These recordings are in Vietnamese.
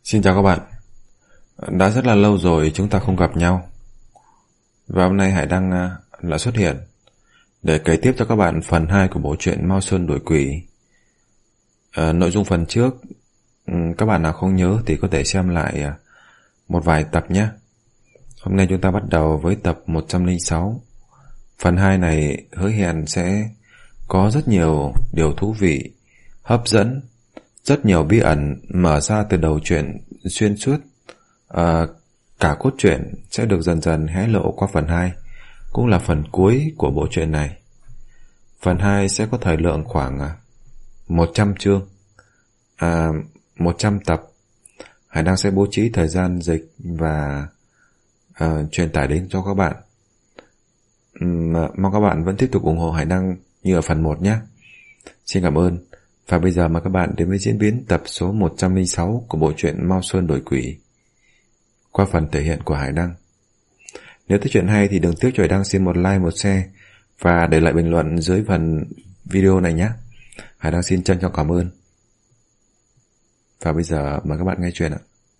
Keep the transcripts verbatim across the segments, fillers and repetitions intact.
Xin chào các bạn. Đã rất là lâu rồi chúng ta không gặp nhau. Và hôm nay Hải Đăng lại xuất hiện để kể tiếp cho các bạn phần hai của bộ truyện Mao Sơn Đuổi Quỷ. à, Nội dung phần trước, các bạn nào không nhớ thì có thể xem lại một vài tập nhé. Hôm nay chúng ta bắt đầu với tập một trăm lẻ sáu. Phần hai này hứa hẹn sẽ có rất nhiều điều thú vị, hấp dẫn, rất nhiều bí ẩn mở ra từ đầu truyện xuyên suốt. à, Cả cốt truyện sẽ được dần dần hé lộ qua phần hai, cũng là phần cuối của bộ truyện này. Phần hai sẽ có thời lượng khoảng một trăm chương, à, một trăm tập. Hải Đăng sẽ bố trí thời gian dịch và à, truyền tải đến cho các bạn. uhm, Mong các bạn vẫn tiếp tục ủng hộ Hải Đăng như ở phần một nhé. Xin cảm ơn. Và bây giờ mời các bạn đến với diễn biến tập số một trăm lẻ sáu của bộ truyện Mao Sơn Đuổi Quỷ qua phần thể hiện của Hải Đăng. Nếu thấy chuyện hay thì đừng tiếc cho Hải Đăng xin một like, một share và để lại bình luận dưới phần video này nhé. Hải Đăng xin trân trọng cảm ơn. Và bây giờ mời các bạn nghe chuyện ạ.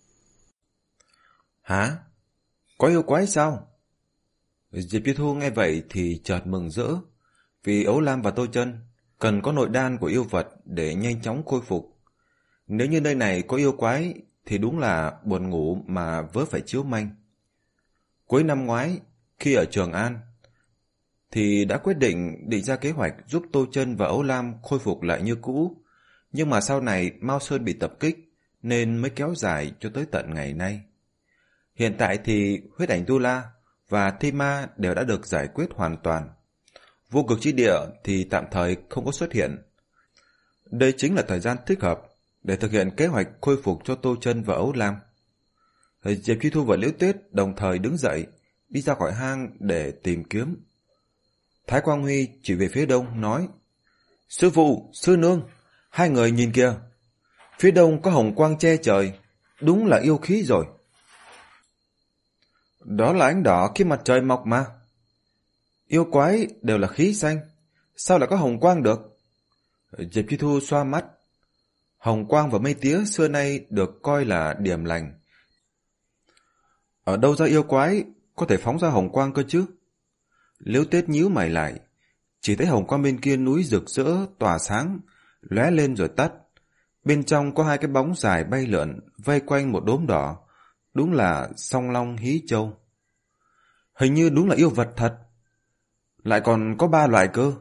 Hả? Có yêu quái sao? Diệp Chi Thu nghe vậy thì chợt mừng rỡ, vì Ấu Lam và Tô Chân cần có nội đan của yêu vật để nhanh chóng khôi phục. Nếu như nơi này có yêu quái thì đúng là buồn ngủ mà vớ phải chiếu manh. Cuối năm ngoái, khi ở Trường An, thì đã quyết định định ra kế hoạch giúp Tô Chân và Ấu Lam khôi phục lại như cũ. Nhưng mà sau này Mao Sơn bị tập kích nên mới kéo dài cho tới tận ngày nay. Hiện tại thì huyết ảnh Tu La và Thi Ma đều đã được giải quyết hoàn toàn. Vô cực chi địa thì tạm thời không có xuất hiện. Đây chính là thời gian thích hợp để thực hiện kế hoạch khôi phục cho Tô Chân và Ấu Lam. Diệp Chi Thu và Liễu Tuyết đồng thời đứng dậy, đi ra khỏi hang để tìm kiếm. Thái Quang Huy chỉ về phía đông nói: Sư phụ, sư nương, hai người nhìn kìa, phía đông có hồng quang che trời, đúng là yêu khí rồi. Đó là ánh đỏ khi mặt trời mọc mà. Yêu quái đều là khí xanh, sao lại có hồng quang được? Diệp Chi Thu xoa mắt. Hồng quang và mây tía xưa nay được coi là điểm lành. Ở đâu ra yêu quái có thể phóng ra hồng quang cơ chứ? Liễu Tuyết nhíu mày lại, chỉ thấy hồng quang bên kia núi rực rỡ tỏa sáng, lóe lên rồi tắt. Bên trong có hai cái bóng dài bay lượn vây quanh một đốm đỏ, đúng là song long hí châu. Hình như đúng là yêu vật thật. Lại còn có ba loại cơ.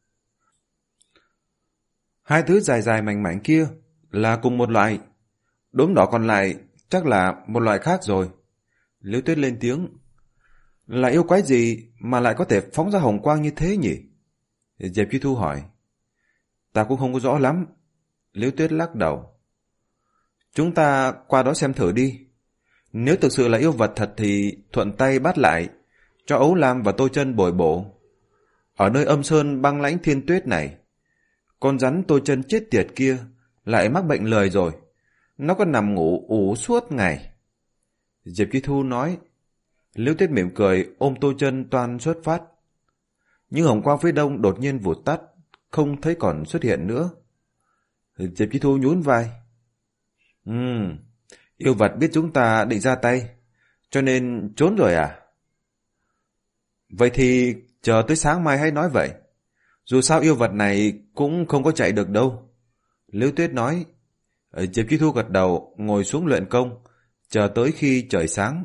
Hai thứ dài dài mảnh mảnh kia là cùng một loại, đốm đỏ còn lại chắc là một loại khác rồi. Liễu Tuyết lên tiếng. Là yêu quái gì mà lại có thể phóng ra hồng quang như thế nhỉ? Diệp Chi Thu hỏi. Ta cũng không có rõ lắm. Liễu Tuyết lắc đầu. Chúng ta qua đó xem thử đi. Nếu thực sự là yêu vật thật thì thuận tay bắt lại, cho Ấu Lam và Tô Chân bồi bổ. Ở nơi âm sơn băng lãnh thiên tuyết này, con rắn Tô Chân chết tiệt kia lại mắc bệnh lười rồi. Nó có nằm ngủ ủ suốt ngày. Diệp Chi Thu nói. Liễu Tuyết mỉm cười ôm Tô Chân toan xuất phát. Nhưng hồng quang phía đông đột nhiên vụt tắt, không thấy còn xuất hiện nữa. Diệp Chi Thu nhún vai. Ừm, yêu vật biết chúng ta định ra tay, cho nên trốn rồi à? Vậy thì chờ tới sáng mai hãy nói vậy. Dù sao yêu vật này cũng không có chạy được đâu. Liễu Tuyết nói. Diệp Chi Thu gật đầu, ngồi xuống luyện công, chờ tới khi trời sáng.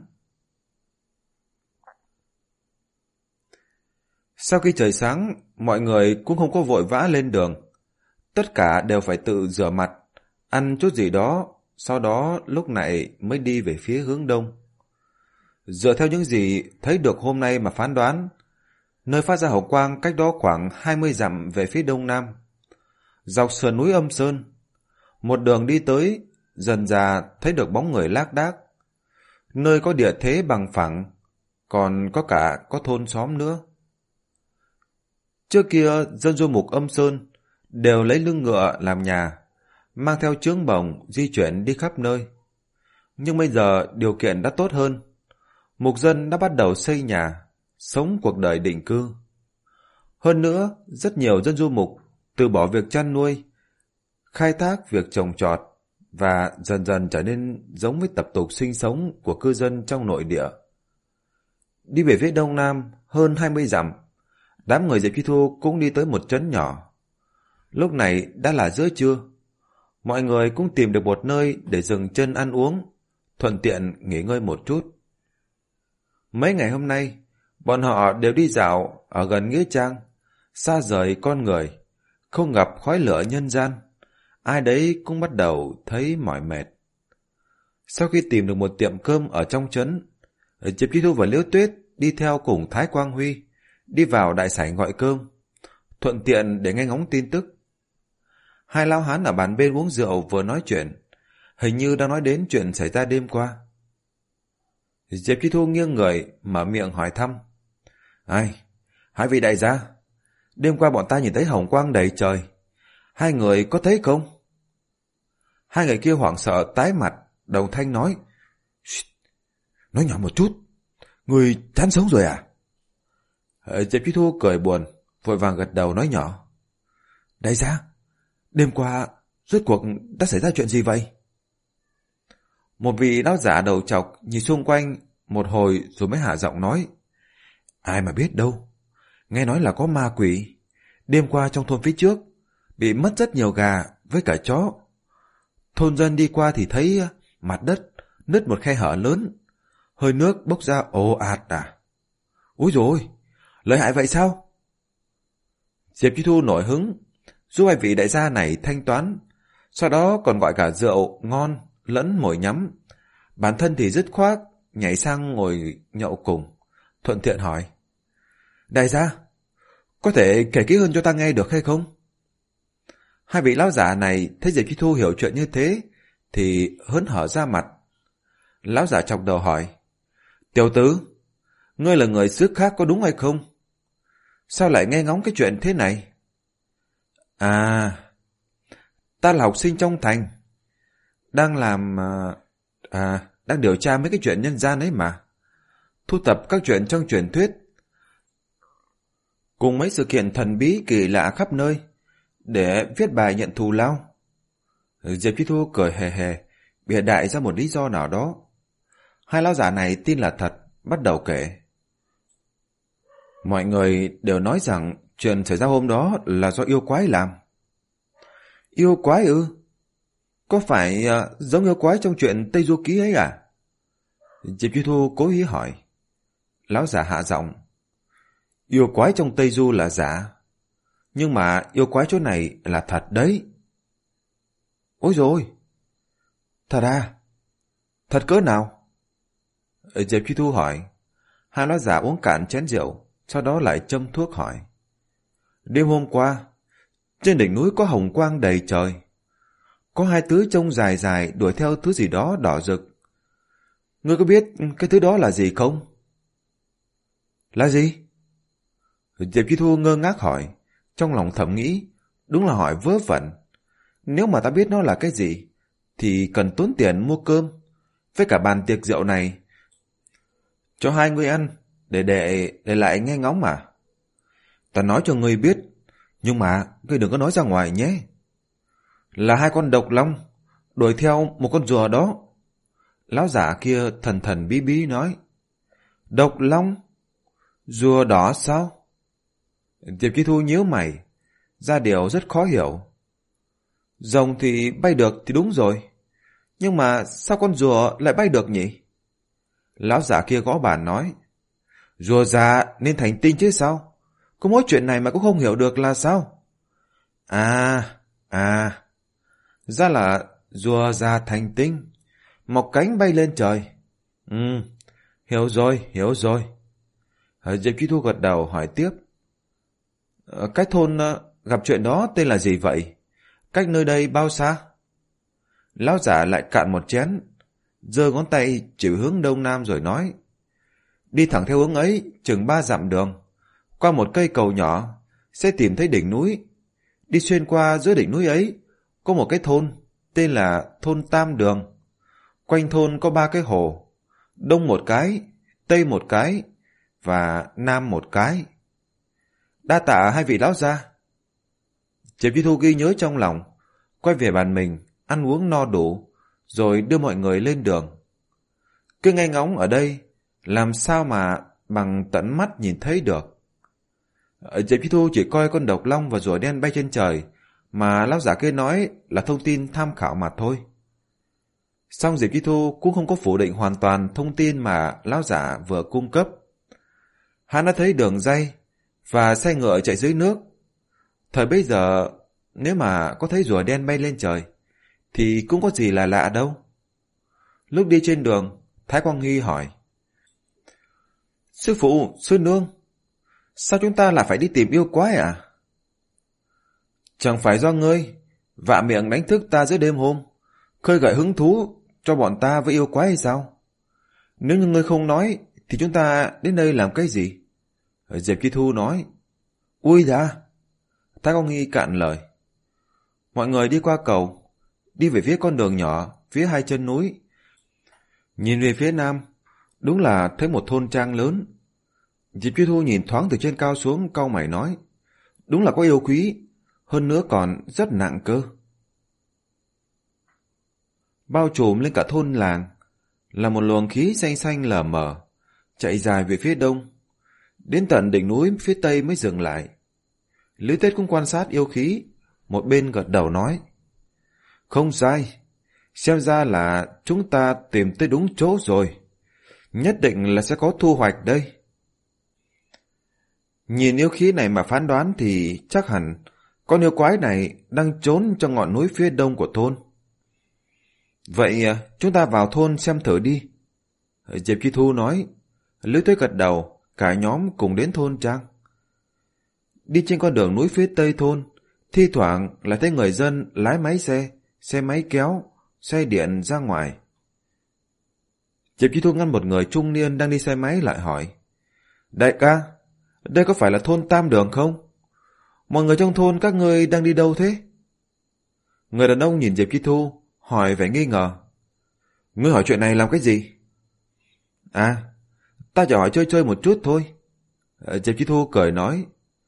Sau khi trời sáng, mọi người cũng không có vội vã lên đường. Tất cả đều phải tự rửa mặt, ăn chút gì đó, sau đó lúc này mới đi về phía hướng đông. Dựa theo những gì thấy được hôm nay mà phán đoán, nơi phát ra hồng quang cách đó khoảng hai mươi dặm về phía đông nam. Dọc sườn núi Âm Sơn, một đường đi tới, dần dà thấy được bóng người lác đác. Nơi có địa thế bằng phẳng, còn có cả có thôn xóm nữa. Trước kia dân du mục Âm Sơn đều lấy lưng ngựa làm nhà, mang theo chướng bồng di chuyển đi khắp nơi. Nhưng bây giờ điều kiện đã tốt hơn. Mục dân đã bắt đầu xây nhà, sống cuộc đời định cư. Hơn nữa, rất nhiều dân du mục từ bỏ việc chăn nuôi, khai thác việc trồng trọt, và dần dần trở nên giống với tập tục sinh sống của cư dân trong nội địa. Đi về phía đông nam hơn hai mươi dặm, đám người Diệp Chi Thu cũng đi tới một trấn nhỏ. Lúc này đã là giữa trưa, mọi người cũng tìm được một nơi để dừng chân ăn uống, thuận tiện nghỉ ngơi một chút. Mấy ngày hôm nay, bọn họ đều đi dạo ở gần nghĩa trang, xa rời con người, không gặp khói lửa nhân gian. Ai đấy cũng bắt đầu thấy mỏi mệt. Sau khi tìm được một tiệm cơm ở trong trấn, Diệp Chi Thu và Liễu Tuyết đi theo cùng Thái Quang Huy đi vào đại sảnh gọi cơm, thuận tiện để nghe ngóng tin tức. Hai lão hán ở bàn bên uống rượu vừa nói chuyện, hình như đang nói đến chuyện xảy ra đêm qua. Diệp Chi Thu nghiêng người mở miệng hỏi thăm. Ai? Hai vị đại gia, đêm qua bọn ta nhìn thấy hồng quang đầy trời, hai người có thấy không? Hai người kia hoảng sợ tái mặt, đồng thanh nói. Nói nhỏ một chút, người chán sống rồi à? Diệp Chi Thu cười buồn, vội vàng gật đầu nói nhỏ. Đại gia, đêm qua rốt cuộc đã xảy ra chuyện gì vậy? Một vị lão giả đầu trọc nhìn xung quanh một hồi rồi mới hạ giọng nói. Ai mà biết đâu, nghe nói là có ma quỷ. Đêm qua trong thôn phía trước bị mất rất nhiều gà với cả chó. Thôn dân đi qua thì thấy mặt đất nứt một khe hở lớn, hơi nước bốc ra ồ ạt à. Úi dồi ôi, lợi hại vậy sao? Diệp Chi Thu nổi hứng, giúp hai vị đại gia này thanh toán, sau đó còn gọi cả rượu ngon lẫn mồi nhắm. Bản thân thì dứt khoát nhảy sang ngồi nhậu cùng, thuận tiện hỏi. Đại gia, có thể kể kỹ hơn cho ta nghe được hay không? Hai vị lão giả này thấy Diệp Chi Thu hiểu chuyện như thế thì hớn hở ra mặt. Lão giả chọc đầu hỏi. Tiểu tử, ngươi là người xứ khác có đúng hay không? Sao lại nghe ngóng cái chuyện thế này? À, ta là học sinh trong thành, đang làm... À, đang điều tra mấy cái chuyện nhân gian ấy mà. Thu tập các chuyện trong truyền thuyết, cùng mấy sự kiện thần bí kỳ lạ khắp nơi, để viết bài nhận thù lao. Diệp Chi Thu cười hề hề, bịa đại ra một lý do nào đó. Hai lão giả này tin là thật, bắt đầu kể. Mọi người đều nói rằng chuyện xảy ra hôm đó là do yêu quái làm. Yêu quái ư? Có phải uh, giống yêu quái trong chuyện Tây Du Ký ấy à? Diệp Chi Thu cố ý hỏi. Lão giả hạ giọng. Yêu quái trong Tây Du là giả, nhưng mà yêu quái chỗ này là thật đấy. Ôi dồi, thật à? Thật cỡ nào? Diệp Chi Thu hỏi. Hai lão giả uống cạn chén rượu, sau đó lại châm thuốc hỏi. Đêm hôm qua, trên đỉnh núi có hồng quang đầy trời. Có hai thứ trông dài dài đuổi theo thứ gì đó đỏ rực. Ngươi có biết cái thứ đó là gì không? Là gì? Diệp Chi Thu ngơ ngác hỏi, trong lòng thầm nghĩ, đúng là hỏi vớ vẩn. Nếu mà ta biết nó là cái gì, thì cần tốn tiền mua cơm, với cả bàn tiệc rượu này, cho hai người ăn, để để, để lại nghe ngóng mà. Ta nói cho ngươi biết, nhưng mà ngươi đừng có nói ra ngoài nhé. Là hai con độc long, đuổi theo một con rùa đó. Lão giả kia thần thần bí bí nói. Độc long? Rùa đỏ sao? Diệp Chi Thu nhíu mày, ra điều rất khó hiểu. Rồng thì bay được thì đúng rồi, nhưng mà sao con rùa lại bay được nhỉ? Lão giả kia gõ bàn nói. Rùa già nên thành tinh chứ sao? Có mỗi chuyện này mà cũng không hiểu được là sao? À, à, ra là rùa già thành tinh, mọc cánh bay lên trời. Ừ, hiểu rồi, hiểu rồi. Diệp Chi Thu gật đầu hỏi tiếp. Cái thôn gặp chuyện đó tên là gì vậy? Cách nơi đây bao xa? Lão giả lại cạn một chén, giơ ngón tay chỉ hướng đông nam rồi nói. Đi thẳng theo hướng ấy, chừng ba dặm đường, qua một cây cầu nhỏ, sẽ tìm thấy đỉnh núi. Đi xuyên qua giữa đỉnh núi ấy, có một cái thôn, tên là thôn Tam Đường. Quanh thôn có ba cái hồ, đông một cái, tây một cái, và nam một cái. Đa tạ hai vị lão gia. Diệp Chi Thu ghi nhớ trong lòng, quay về bàn mình, ăn uống no đủ, rồi đưa mọi người lên đường. Cứ nghe ngóng ở đây, làm sao mà bằng tận mắt nhìn thấy được. Diệp Chi Thu chỉ coi con độc long và rùa đen bay trên trời, mà lão giả kia nói là thông tin tham khảo mà thôi. Song Diệp Chi Thu cũng không có phủ định hoàn toàn thông tin mà lão giả vừa cung cấp. Hắn đã thấy đường ray và xe ngựa chạy dưới nước. Thời bây giờ, nếu mà có thấy rùa đen bay lên trời, thì cũng có gì là lạ đâu. Lúc đi trên đường, Thái Quang Hy hỏi: Sư phụ, sư nương, sao chúng ta lại phải đi tìm yêu quái à? Chẳng phải do ngươi vạ miệng đánh thức ta giữa đêm hôm, khơi gợi hứng thú cho bọn ta với yêu quái hay sao? Nếu như ngươi không nói, thì chúng ta đến đây làm cái gì? Diệp Chi Thu nói: Ui da! Thái Quang Hy cạn lời. Mọi người đi qua cầu, đi về phía con đường nhỏ, phía hai chân núi. Nhìn về phía nam, đúng là thấy một thôn trang lớn. Diệp Chi Thu nhìn thoáng từ trên cao xuống, cau mày nói: Đúng là có yêu quý, hơn nữa còn rất nặng cơ. Bao trùm lên cả thôn làng là một luồng khí xanh xanh lờ mờ, chạy dài về phía đông, đến tận đỉnh núi phía tây mới dừng lại. Lữ Tết cũng quan sát yêu khí, một bên gật đầu nói: Không sai, xem ra là chúng ta tìm tới đúng chỗ rồi, nhất định là sẽ có thu hoạch đây. Nhìn yêu khí này mà phán đoán thì chắc hẳn con yêu quái này đang trốn trong ngọn núi phía đông của thôn. Vậy chúng ta vào thôn xem thử đi. Diệp Chi Thu nói. Lữ Tuế gật đầu, cả nhóm cùng đến thôn trang. Đi trên con đường núi phía tây thôn, thi thoảng lại thấy người dân lái máy xe, xe máy kéo, xe điện ra ngoài. Diệp Chi Thu ngăn một người trung niên đang đi xe máy lại hỏi: Đại ca, đây có phải là thôn Tam Đường không? Mọi người trong thôn các ngươi đang đi đâu thế? Người đàn ông nhìn Diệp Chi Thu, hỏi vẻ nghi ngờ: Ngươi hỏi chuyện này làm cái gì? À, ta chỉ hỏi chơi chơi một chút thôi. Diệp Chi Thu cười nói.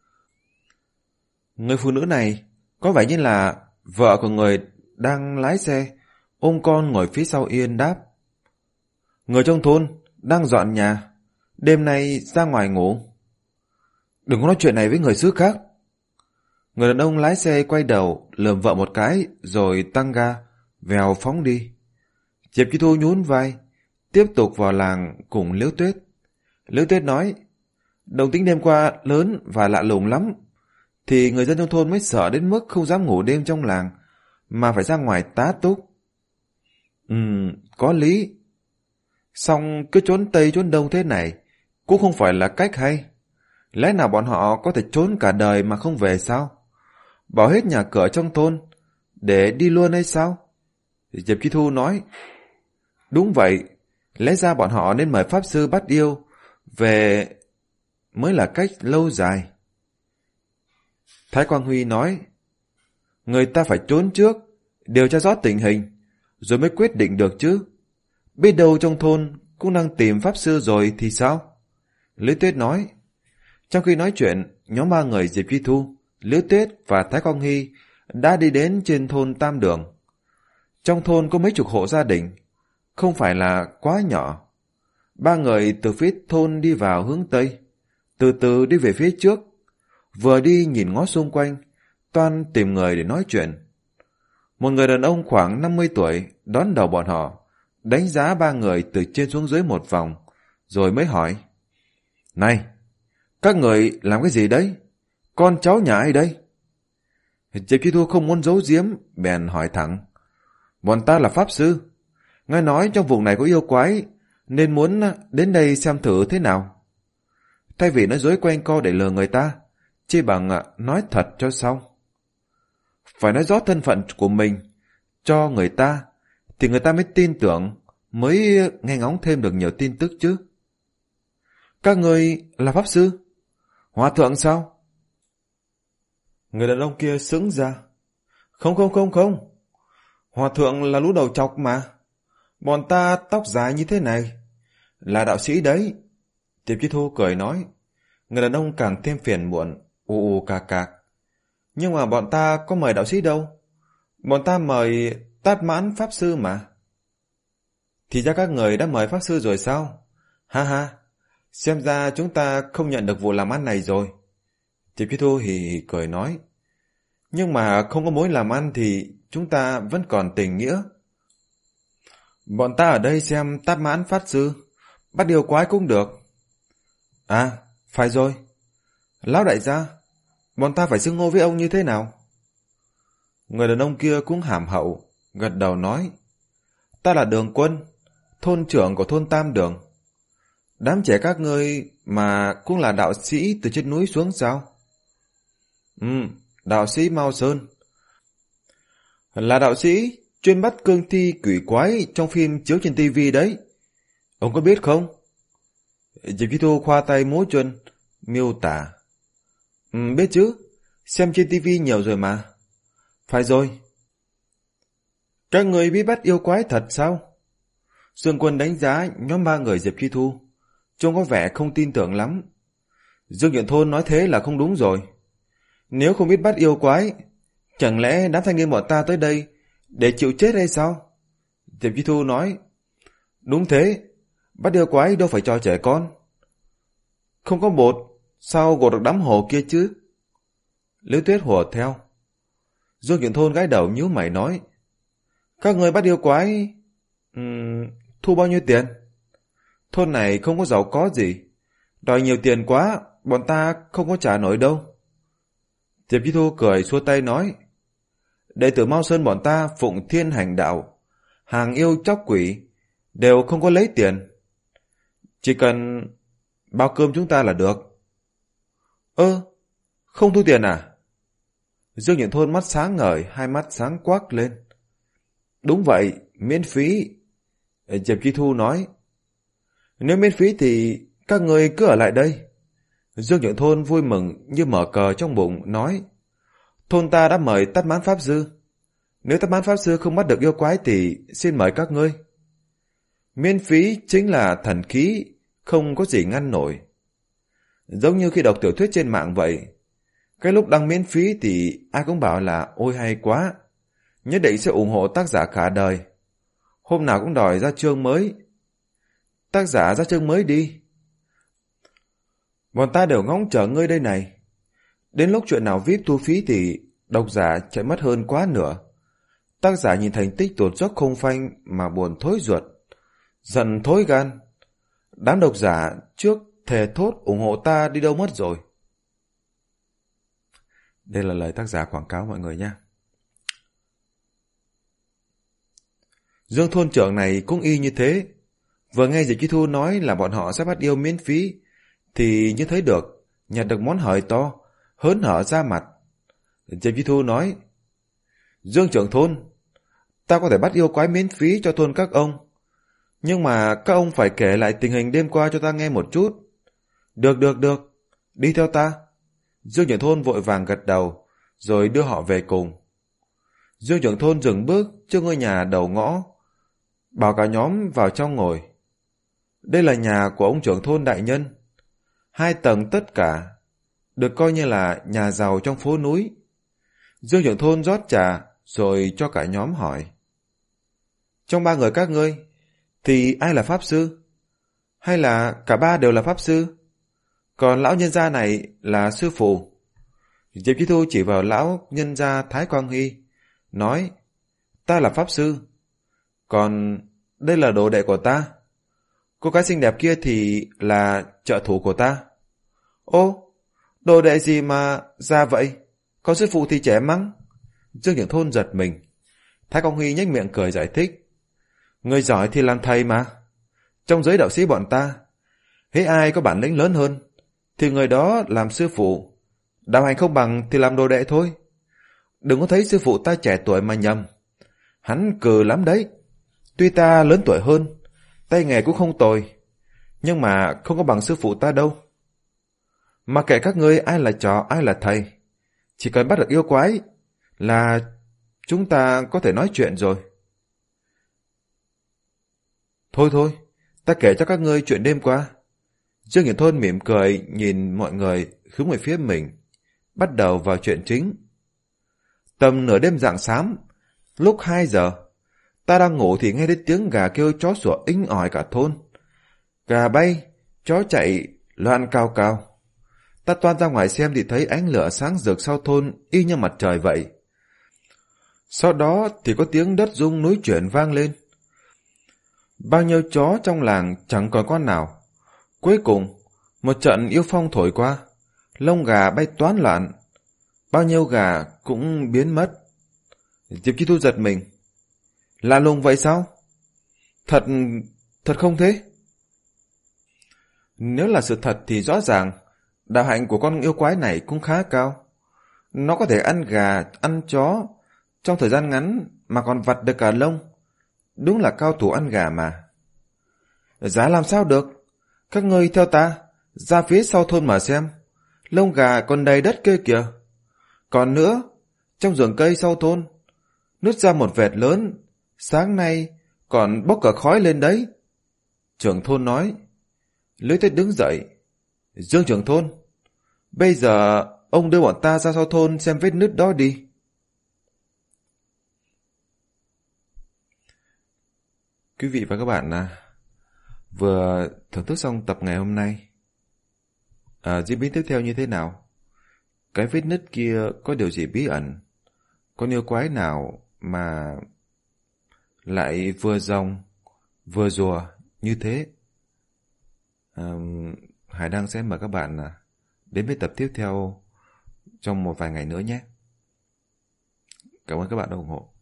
Người phụ nữ này có vẻ như là vợ của người đang lái xe, ôm con ngồi phía sau yên đáp: Người trong thôn đang dọn nhà, đêm nay ra ngoài ngủ. Đừng có nói chuyện này với người xứ khác. Người đàn ông lái xe quay đầu lườm vợ một cái rồi tăng ga vèo phóng đi. Diệp Chi Thu nhún vai tiếp tục vào làng cùng Liễu Tuyết. Liễu Tuyết nói: Động tĩnh đêm qua lớn và lạ lùng lắm, thì người dân trong thôn mới sợ đến mức không dám ngủ đêm trong làng mà phải ra ngoài tá túc. Ừm, có lý. Song cứ trốn tây trốn đông thế này cũng không phải là cách hay. Lẽ nào bọn họ có thể trốn cả đời mà không về sao? Bỏ hết nhà cửa trong thôn để đi luôn hay sao? Diệp Chi Thu nói: Đúng vậy, lẽ ra bọn họ nên mời pháp sư bắt yêu về mới là cách lâu dài. Thái Quang Huy nói: Người ta phải trốn trước, điều tra rõ tình hình, rồi mới quyết định được chứ. Biết đâu trong thôn cũng đang tìm pháp sư rồi thì sao? Liễu Tuyết nói. Trong khi nói chuyện, nhóm ba người Diệp Chi Thu, Liễu Tuyết và Thái Quang Hy đã đi đến trên thôn Tam Đường. Trong thôn có mấy chục hộ gia đình, không phải là quá nhỏ. Ba người từ phía thôn đi vào hướng Tây, từ từ đi về phía trước, vừa đi nhìn ngó xung quanh, toan tìm người để nói chuyện. Một người đàn ông khoảng năm mươi tuổi đón đầu bọn họ, đánh giá ba người từ trên xuống dưới một vòng, rồi mới hỏi: Này, các người làm cái gì đấy? Con cháu nhà ai đây? Diệp Chi Thu không muốn giấu giếm, bèn hỏi thẳng: Bọn ta là pháp sư, nghe nói trong vùng này có yêu quái, nên muốn đến đây xem thử thế nào. Thay vì nói dối quanh co để lừa người ta, chỉ bằng nói thật cho xong. Phải nói rõ thân phận của mình cho người ta, thì người ta mới tin tưởng, mới nghe ngóng thêm được nhiều tin tức chứ. Các người là pháp sư? Hòa thượng sao? Người đàn ông kia sững ra. Không không không không, hòa thượng là lũ đầu chọc mà. Bọn ta tóc dài như thế này, là đạo sĩ đấy. Diệp Chi Thu cười nói. Người đàn ông càng thêm phiền muộn, ù ù cà cạc. Nhưng mà bọn ta có mời đạo sĩ đâu. Bọn ta mời Tát Mãn Pháp Sư mà. Thì ra các người đã mời Pháp Sư rồi sao? Ha ha, xem ra chúng ta không nhận được vụ làm ăn này rồi. Diệp Chi Thu hì hì cười nói. Nhưng mà không có mối làm ăn thì chúng ta vẫn còn tình nghĩa. Bọn ta ở đây xem Tát Mãn Pháp Sư, bắt yêu quái cũng được. À, phải rồi. Lão đại gia, bọn ta phải xưng hô với ông như thế nào? Người đàn ông kia cũng hàm hậu, gật đầu nói. Ta là Đường Quân, thôn trưởng của thôn Tam Đường. Đám trẻ các ngươi mà cũng là đạo sĩ từ trên núi xuống sao? Ừ, đạo sĩ Mao Sơn. Là đạo sĩ chuyên bắt cương thi quỷ quái trong phim chiếu trên tivi đấy. Ông có biết không? Diệp Chi Thu khoa tay múa chân, miêu tả. Ừ, biết chứ, xem trên tivi nhiều rồi mà. Phải rồi. Các người biết bắt yêu quái thật sao? Dương Quân đánh giá nhóm ba người Diệp Chi Thu, trông có vẻ không tin tưởng lắm. Dương Nhuận Thôn nói thế là không đúng rồi. Nếu không biết bắt yêu quái, chẳng lẽ đám thanh niên bọn ta tới đây để chịu chết hay sao? Diệp Chi Thu nói. Đúng thế, bắt yêu quái đâu phải cho trẻ con. Không có bột, sao gột được đám hồ kia chứ? Liễu Tuyết hùa theo. Dương Nhuận Thôn gãi đầu nhíu mày nói. Các người bắt yêu quái... Uhm, thu bao nhiêu tiền? Thôn này không có giàu có gì, đòi nhiều tiền quá, bọn ta không có trả nổi đâu. Diệp Chi Thu cười xua tay nói. Đệ tử Mao Sơn bọn ta phụng thiên hành đạo, hàng yêu chóc quỷ, đều không có lấy tiền. Chỉ cần bao cơm chúng ta là được. Ơ, không thu tiền à? Dương Nhuận Thôn mắt sáng ngời, hai mắt sáng quắc lên. Đúng vậy, miễn phí. Diệp Chi Thu nói. Nếu miễn phí thì các người cứ ở lại đây. Dương Nhuận Thôn vui mừng như mở cờ trong bụng, nói. Thôn ta đã mời Tát Mãn Pháp Sư. Nếu Tát Mãn Pháp Sư không bắt được yêu quái thì xin mời các ngươi. Miễn phí chính là thần khí, không có gì ngăn nổi. Giống như khi đọc tiểu thuyết trên mạng vậy. Cái lúc đăng miễn phí thì ai cũng bảo là ôi hay quá, nhất định sẽ ủng hộ tác giả cả đời. Hôm nào cũng đòi ra chương mới. Tác giả ra chương mới đi. Bọn ta đều ngóng chờ ngươi đây này. Đến lúc chuyện nào vi ai pi thu phí thì độc giả chạy mất hơn quá nửa. Tác giả nhìn thành tích tụt dốc không phanh mà buồn thối ruột, giận thối gan. Đám độc giả trước thề thốt ủng hộ ta đi đâu mất rồi. Đây là lời tác giả quảng cáo mọi người nha. Dương thôn trưởng này cũng y như thế. Vừa nghe Diệp Chi Thu nói là bọn họ sẽ bắt yêu miễn phí thì như thấy được, nhặt được món hời to, hớn hở ra mặt. Diệp Chi Thu nói. Dương trưởng thôn, ta có thể bắt yêu quái miễn phí cho thôn các ông, nhưng mà các ông phải kể lại tình hình đêm qua cho ta nghe một chút. Được được được, đi theo ta. Dương trưởng thôn vội vàng gật đầu, rồi đưa họ về cùng. Dương trưởng thôn dừng bước trước ngôi nhà đầu ngõ, bảo cả nhóm vào trong ngồi. Đây là nhà của ông trưởng thôn đại nhân, hai tầng tất cả, được coi như là nhà giàu trong phố núi. Dương trưởng thôn rót trà rồi cho cả nhóm hỏi. Trong ba người các ngươi thì ai là pháp sư? Hay là cả ba đều là pháp sư? Còn lão nhân gia này là sư phụ. Diệp Chi Thu chỉ vào lão nhân gia Thái Quang Hy, nói. Ta là pháp sư. Còn đây là đồ đệ của ta. Cô gái xinh đẹp kia thì là trợ thủ của ta. Ô, đồ đệ gì mà già vậy? Còn sư phụ thì trẻ măng. Dương trưởng thôn giật mình. Thái Quang Huy nhếch miệng cười giải thích. Người giỏi thì làm thầy mà. Trong giới đạo sĩ bọn ta, hễ ai có bản lĩnh lớn hơn thì người đó làm sư phụ. Đạo hành không bằng thì làm đồ đệ thôi. Đừng có thấy sư phụ ta trẻ tuổi mà nhầm. Hắn cừ lắm đấy. Tuy ta lớn tuổi hơn, tay nghề cũng không tồi, nhưng mà không có bằng sư phụ ta đâu. Mà kệ các ngươi ai là trò ai là thầy, chỉ cần bắt được yêu quái là chúng ta có thể nói chuyện rồi. Thôi thôi, ta kể cho các ngươi chuyện đêm qua. Dương Hiển Thôn mỉm cười nhìn mọi người hướng về phía mình, bắt đầu vào chuyện chính. Tầm nửa đêm rạng sáng, lúc hai giờ, Ta đang ngủ thì nghe thấy tiếng gà kêu, chó sủa inh ỏi cả thôn. Gà bay, chó chạy, loạn cao cao. Ta toan ra ngoài xem thì thấy ánh lửa sáng rực sau thôn y như mặt trời vậy. Sau đó thì có tiếng đất rung núi chuyển vang lên. Bao nhiêu chó trong làng chẳng còn con nào. Cuối cùng, một trận yêu phong thổi qua, lông gà bay toán loạn. Bao nhiêu gà cũng biến mất. Diệp Chi Thu giật mình. Lạ lùng vậy sao? Thật, thật không thế? Nếu là sự thật thì rõ ràng đạo hạnh của con yêu quái này cũng khá cao. Nó có thể ăn gà, ăn chó trong thời gian ngắn mà còn vặt được cả lông. Đúng là cao thủ ăn gà mà. Giá làm sao được? Các ngươi theo ta ra phía sau thôn mà xem. Lông gà còn đầy đất kia kìa. Còn nữa, trong rừng cây sau thôn nứt ra một vệt lớn, sáng nay còn bốc cả khói lên đấy. Trưởng thôn nói. Lữ Tuyết đứng dậy. Dương trưởng thôn, bây giờ ông đưa bọn ta ra sau thôn xem vết nứt đó đi. Quý vị và các bạn à, vừa thưởng thức xong tập ngày hôm nay. À, diễn biến tiếp theo như thế nào? Cái vết nứt kia có điều gì bí ẩn? Con yêu quái nào mà lại vừa rồng vừa rùa như thế? À, Hải Đăng sẽ mời các bạn đến với tập tiếp theo trong một vài ngày nữa nhé. Cảm ơn các bạn đã ủng hộ.